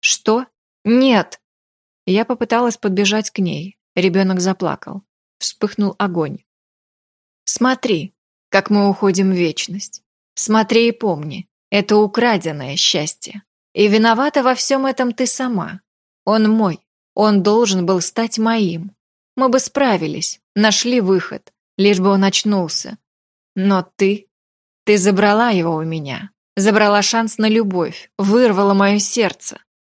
«Что? Нет!» Я попыталась подбежать к ней. Ребенок заплакал. Вспыхнул огонь. «Смотри, как мы уходим в вечность. Смотри и помни, это украденное счастье. И виновата во всем этом ты сама. Он мой, он должен был стать моим. Мы бы справились, нашли выход, лишь бы он очнулся. Но ты забрала его у меня, забрала шанс на любовь, вырвала мое сердце».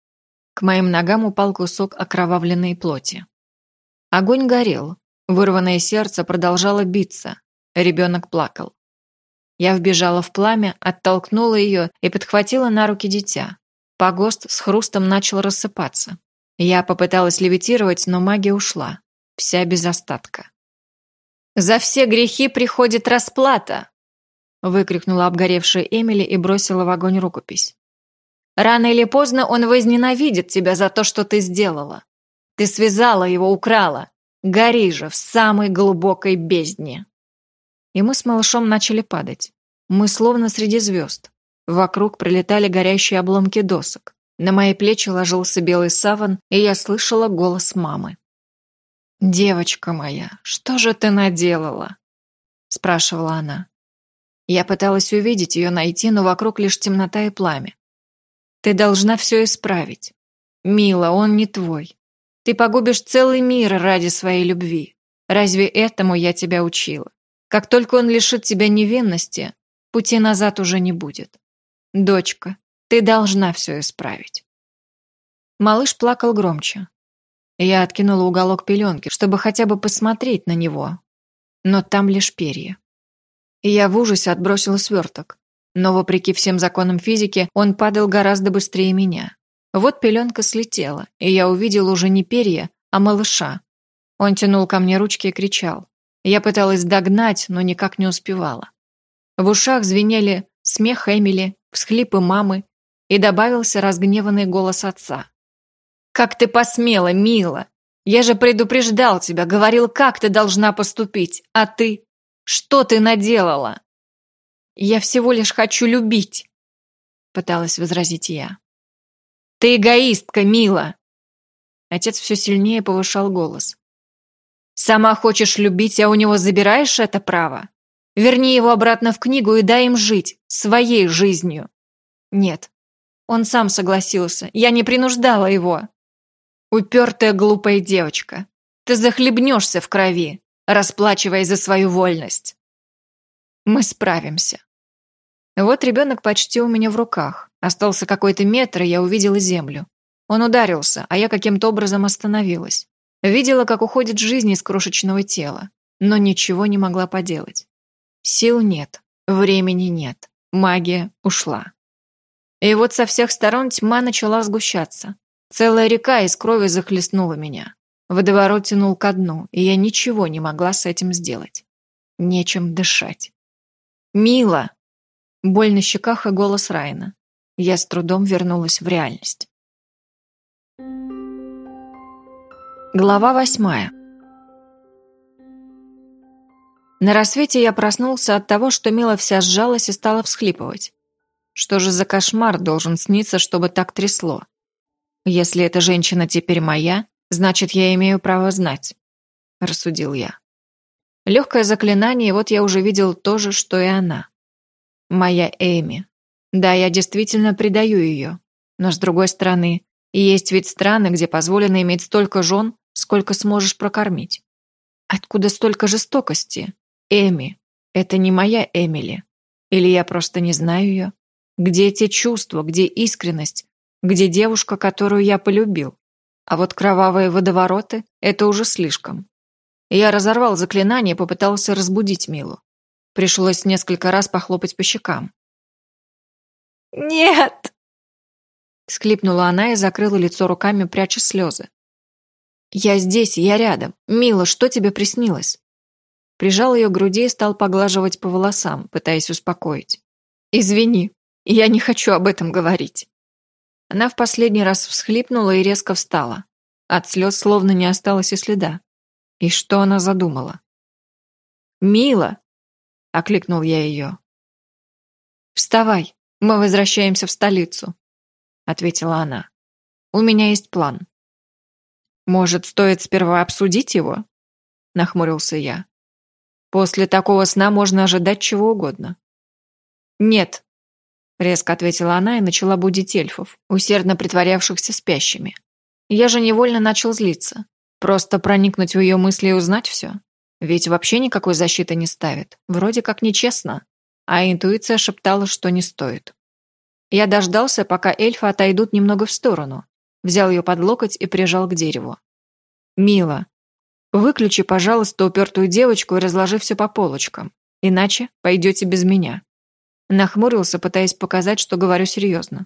К моим ногам упал кусок окровавленной плоти. Огонь горел, вырванное сердце продолжало биться, ребенок плакал. Я вбежала в пламя, оттолкнула ее и подхватила на руки дитя. Погост с хрустом начал рассыпаться. Я попыталась левитировать, но магия ушла, вся без остатка. «За все грехи приходит расплата!» выкрикнула обгоревшая Эмили и бросила в огонь рукопись. «Рано или поздно он возненавидит тебя за то, что ты сделала. Ты связала его, украла. Гори же в самой глубокой бездне!» И мы с малышом начали падать. Мы словно среди звезд. Вокруг пролетали горящие обломки досок. На мои плечи ложился белый саван, и я слышала голос мамы. «Девочка моя, что же ты наделала?» спрашивала она. Я пыталась увидеть ее, найти, но вокруг лишь темнота и пламя. «Ты должна все исправить. Мила, он не твой. Ты погубишь целый мир ради своей любви. Разве этому я тебя учила? Как только он лишит тебя невинности, пути назад уже не будет. Дочка, ты должна все исправить». Малыш плакал громче. Я откинула уголок пеленки, чтобы хотя бы посмотреть на него. Но там лишь перья. И я в ужасе отбросила сверток. Но, вопреки всем законам физики, он падал гораздо быстрее меня. Вот пеленка слетела, и я увидела уже не перья, а малыша. Он тянул ко мне ручки и кричал. Я пыталась догнать, но никак не успевала. В ушах звенели смех Эмили, всхлипы мамы, и добавился разгневанный голос отца. «Как ты посмела, Мила! Я же предупреждал тебя, говорил, как ты должна поступить, а ты... Что ты наделала?» «Я всего лишь хочу любить», — пыталась возразить я. «Ты эгоистка, Мила!» Отец все сильнее повышал голос. «Сама хочешь любить, а у него забираешь это право? Верни его обратно в книгу и дай им жить, своей жизнью». «Нет, он сам согласился, я не принуждала его». «Упертая глупая девочка, ты захлебнешься в крови, расплачиваясь за свою вольность». «Мы справимся». Вот ребенок почти у меня в руках. Остался какой-то метр, и я увидела землю. Он ударился, а я каким-то образом остановилась. Видела, как уходит жизнь из крошечного тела, но ничего не могла поделать. Сил нет, времени нет, магия ушла. И вот со всех сторон тьма начала сгущаться. Целая река из крови захлестнула меня. Водоворот тянул ко дну, и я ничего не могла с этим сделать. Нечем дышать. «Мила!» Боль на щеках и голос Райана. Я с трудом вернулась в реальность. Глава 8. На рассвете я проснулся от того, что Мила вся сжалась и стала всхлипывать. Что же за кошмар должен сниться, чтобы так трясло? Если эта женщина теперь моя, значит, я имею право знать, рассудил я. Легкое заклинание, и вот я уже видел то же, что и она. Моя Эми. Да, я действительно предаю ее. Но с другой стороны, есть ведь страны, где позволено иметь столько жен, сколько сможешь прокормить. Откуда столько жестокости? Эми. Это не моя Эмили. Или я просто не знаю ее? Где эти чувства, где искренность, где девушка, которую я полюбил? А вот кровавые водовороты – это уже слишком. Я разорвал заклинание и попытался разбудить Милу. Пришлось несколько раз похлопать по щекам. «Нет!» – всхлипнула она и закрыла лицо руками, пряча слезы. «Я здесь, я рядом. Мила, что тебе приснилось?» Прижал ее к груди и стал поглаживать по волосам, пытаясь успокоить. «Извини, я не хочу об этом говорить». Она в последний раз всхлипнула и резко встала. От слез словно не осталось и следа. И что она задумала? «Мила!» — окликнул я ее. «Вставай, мы возвращаемся в столицу», — ответила она. У меня есть план». «Может, стоит сперва обсудить его?» — нахмурился я. «После такого сна можно ожидать чего угодно». «Нет», — резко ответила она и начала будить эльфов, усердно притворявшихся спящими. Я же невольно начал злиться. Просто проникнуть в ее мысли и узнать все. Ведь вообще никакой защиты не ставит. Вроде как нечестно. А интуиция шептала, что не стоит. Я дождался, пока эльфы отойдут немного в сторону. Взял ее под локоть и прижал к дереву. «Мила, выключи, пожалуйста, упертую девочку и разложи все по полочкам. Иначе пойдете без меня». Нахмурился, пытаясь показать, что говорю серьезно.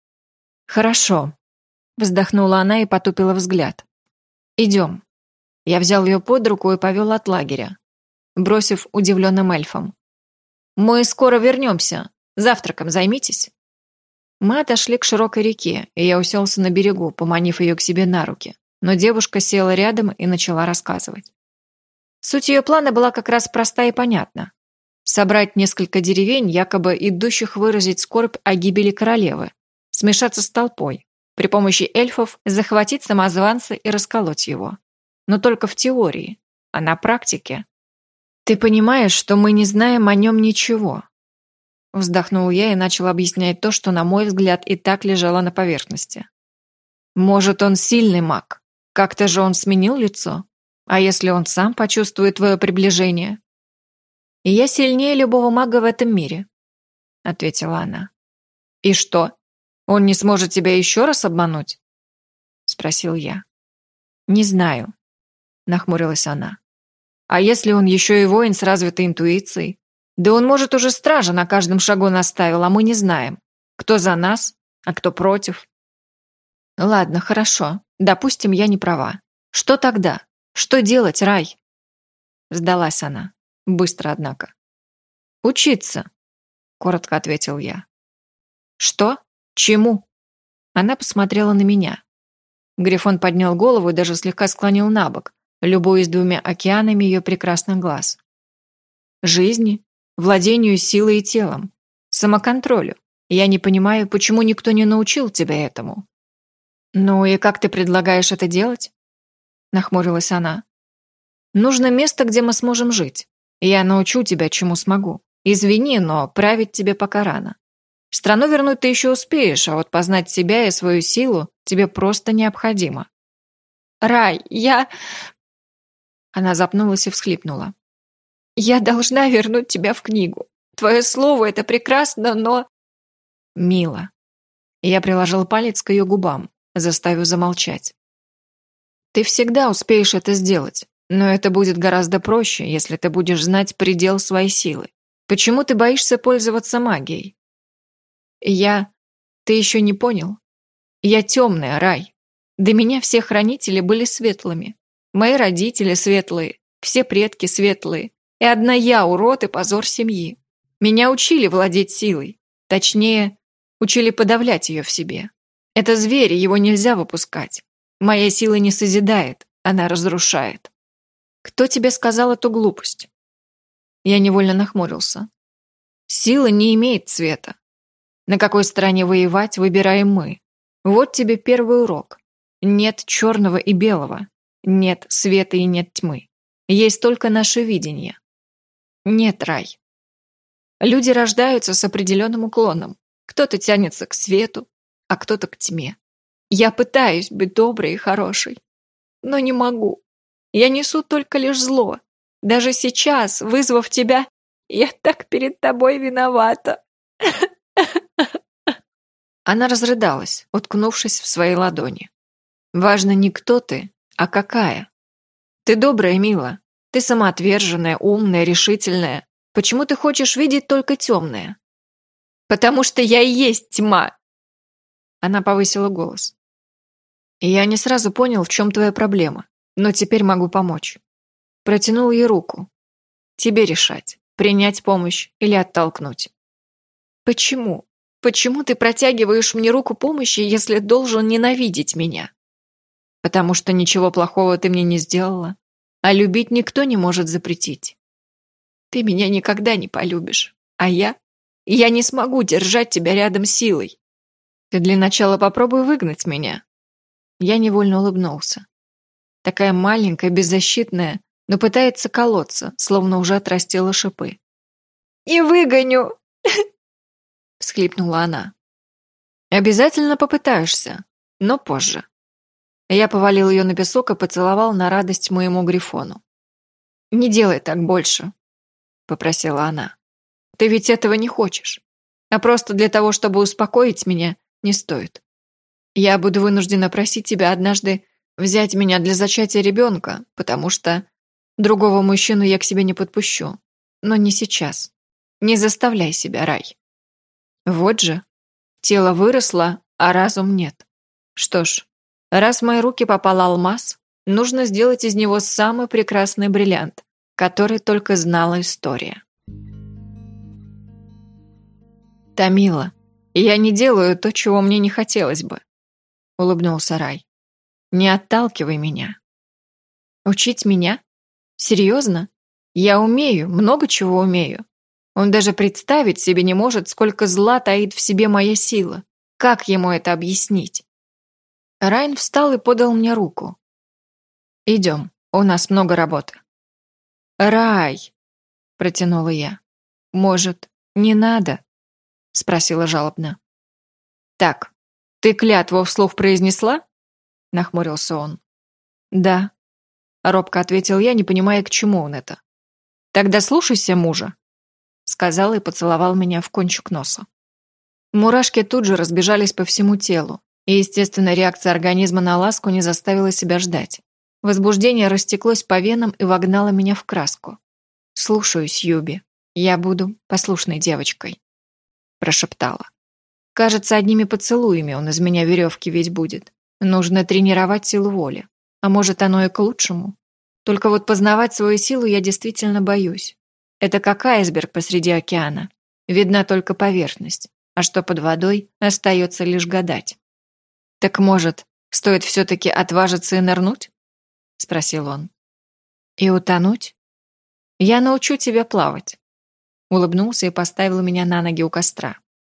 «Хорошо», — вздохнула она и потупила взгляд. «Идем». Я взял ее под руку и повел от лагеря, бросив удивленным эльфам. «Мы скоро вернемся. Завтраком займитесь». Мы отошли к широкой реке, и я уселся на берегу, поманив ее к себе на руки. Но девушка села рядом и начала рассказывать. Суть ее плана была как раз проста и понятна. Собрать несколько деревень, якобы идущих выразить скорбь о гибели королевы, смешаться с толпой, при помощи эльфов захватить самозванца и расколоть его. Но только в теории, а на практике. «Ты понимаешь, что мы не знаем о нем ничего?» Вздохнул я и начал объяснять то, что, на мой взгляд, и так лежало на поверхности. «Может, он сильный маг? Как-то же он сменил лицо? А если он сам почувствует твое приближение?» «И я сильнее любого мага в этом мире», — ответила она. «И что, он не сможет тебя еще раз обмануть?» — спросил я. «Не знаю», — нахмурилась она. «А если он еще и воин с развитой интуицией? Да он, может, уже стража на каждом шагу наставил, а мы не знаем, кто за нас, а кто против». «Ладно, хорошо. Допустим, я не права. Что тогда? Что делать, Рай?» Сдалась она. Быстро, однако. «Учиться», — коротко ответил я. «Что? Чему?» Она посмотрела на меня. Грифон поднял голову и даже слегка склонил набок, любуясь двумя океанами ее прекрасных глаз. «Жизни, владению силой и телом, самоконтролю. Я не понимаю, почему никто не научил тебя этому». «Ну и как ты предлагаешь это делать?» Нахмурилась она. «Нужно место, где мы сможем жить. Я научу тебя, чему смогу. Извини, но править тебе пока рано. Страну вернуть ты еще успеешь, а вот познать себя и свою силу тебе просто необходимо». «Рай, я...» Она запнулась и всхлипнула. «Я должна вернуть тебя в книгу. Твое слово — это прекрасно, но...» «Мила». Я приложил палец к ее губам, заставив замолчать. «Ты всегда успеешь это сделать, но это будет гораздо проще, если ты будешь знать предел своей силы. Почему ты боишься пользоваться магией?» Ты еще не понял? Я темная, Рай. До меня все хранители были светлыми. Мои родители светлые, все предки светлые. И одна я, урод и позор семьи. Меня учили владеть силой. Точнее, учили подавлять ее в себе. Это зверь, его нельзя выпускать. Моя сила не созидает, она разрушает. Кто тебе сказал эту глупость? Я невольно нахмурился. Сила не имеет цвета. На какой стороне воевать, выбираем мы. Вот тебе первый урок. Нет черного и белого. Нет света и нет тьмы. Есть только наше видение. Нет, Рай. Люди рождаются с определенным уклоном. Кто-то тянется к свету, а кто-то к тьме. Я пытаюсь быть доброй и хорошей, но не могу. Я несу только лишь зло. Даже сейчас, вызвав тебя, я так перед тобой виновата. Она разрыдалась, уткнувшись в свои ладони. Важно не кто ты, а какая. Ты добрая, Мила. Ты самоотверженная, умная, решительная. Почему ты хочешь видеть только темное? Потому что я и есть тьма. Она повысила голос. Я не сразу понял, в чем твоя проблема, но теперь могу помочь. Протянул ей руку. Тебе решать, принять помощь или оттолкнуть. Почему? Почему ты протягиваешь мне руку помощи, если должен ненавидеть меня? Потому что ничего плохого ты мне не сделала, а любить никто не может запретить. Ты меня никогда не полюбишь, а я не смогу держать тебя рядом силой. Ты для начала попробуй выгнать меня, Я невольно улыбнулся. Такая маленькая, беззащитная, но пытается колоться, словно уже отрастила шипы. «И выгоню!» — всхлипнула она. «Обязательно попытаешься, но позже». Я повалил ее на песок и поцеловал на радость моему Грифону. «Не делай так больше», — попросила она. «Ты ведь этого не хочешь. А просто для того, чтобы успокоить меня, не стоит. Я буду вынуждена просить тебя однажды взять меня для зачатия ребенка, потому что другого мужчину я к себе не подпущу. Но не сейчас. Не заставляй себя, Рай». Вот же. Тело выросло, а разум нет. Что ж, раз в мои руки попал алмаз, нужно сделать из него самый прекрасный бриллиант, который только знала история. «Тамила, я не делаю то, чего мне не хотелось бы», — улыбнулся Рай. «Не отталкивай меня». «Учить меня? Серьезно? Я умею, много чего умею. Он даже представить себе не может, сколько зла таит в себе моя сила. Как ему это объяснить?» Райан встал и подал мне руку. «Идем, у нас много работы». «Рай!» — протянула я. «Может, не надо?» — спросила жалобно. «Так, ты клятву вслух произнесла?» — нахмурился он. «Да», — робко ответил я, не понимая, к чему он это. «Тогда слушайся мужа», — сказал и поцеловал меня в кончик носа. Мурашки тут же разбежались по всему телу, и, естественно, реакция организма на ласку не заставила себя ждать. Возбуждение растеклось по венам и вогнало меня в краску. «Слушаюсь, Юби. Я буду послушной девочкой», — прошептала. «Кажется, одними поцелуями он из меня веревки ведь будет. Нужно тренировать силу воли. А может, оно и к лучшему. Только вот познавать свою силу я действительно боюсь. Это как айсберг посреди океана. Видна только поверхность, а что под водой, остается лишь гадать». «Так, может, стоит все-таки отважиться и нырнуть?» — спросил он. «И утонуть? Я научу тебя плавать», — улыбнулся и поставил меня на ноги у костра.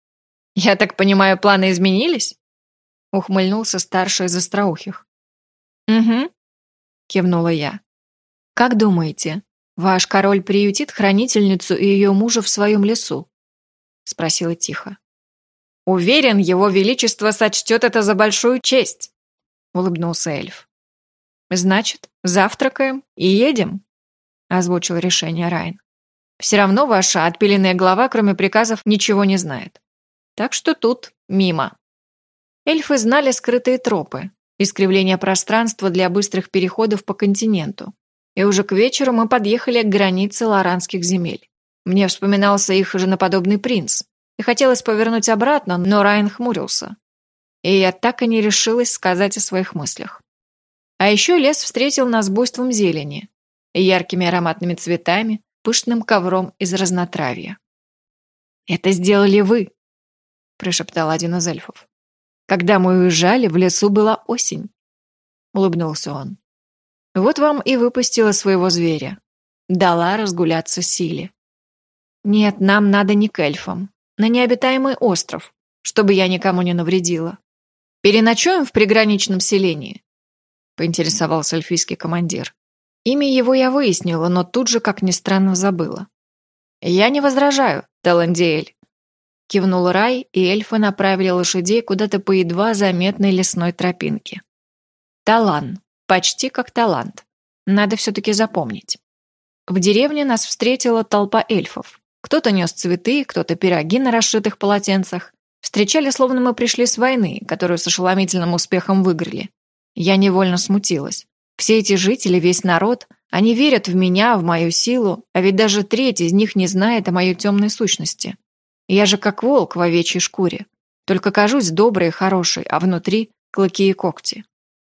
«Я так понимаю, планы изменились?» — ухмыльнулся старший из остроухих. «Угу», — кивнула я. «Как думаете, ваш король приютит хранительницу и ее мужа в своем лесу?» — спросила тихо. «Уверен, его величество сочтет это за большую честь», — улыбнулся эльф. «Значит, завтракаем и едем», — озвучил решение Райан. «Все равно ваша отпиленная глава, кроме приказов, ничего не знает. Так что тут мимо». Эльфы знали скрытые тропы, искривление пространства для быстрых переходов по континенту. И уже к вечеру мы подъехали к границе лоранских земель. Мне вспоминался их женоподобный принц, и хотелось повернуть обратно, но Райан хмурился. И я так и не решилась сказать о своих мыслях. А еще лес встретил нас буйством зелени, яркими ароматными цветами, пышным ковром из разнотравья. «Это сделали вы», — прошептал один из эльфов. «Когда мы уезжали, в лесу была осень», — улыбнулся он. «Вот вам и выпустила своего зверя. Дала разгуляться силе. Нет, нам надо не к эльфам, на необитаемый остров, чтобы я никому не навредила. Переночуем в приграничном селении?» — поинтересовался эльфийский командир. Имя его я выяснила, но тут же, как ни странно, забыла. «Я не возражаю, Таландиэль», — кивнул Рай, и эльфы направили лошадей куда-то по едва заметной лесной тропинке. Талан. Почти как талант. Надо все-таки запомнить. В деревне нас встретила толпа эльфов. Кто-то нес цветы, кто-то пироги на расшитых полотенцах. Встречали, словно мы пришли с войны, которую с ошеломительным успехом выиграли. Я невольно смутилась. Все эти жители, весь народ, они верят в меня, в мою силу, а ведь даже треть из них не знает о моей темной сущности. Я же как волк в овечьей шкуре. Только кажусь доброй и хорошей, а внутри клыки и когти.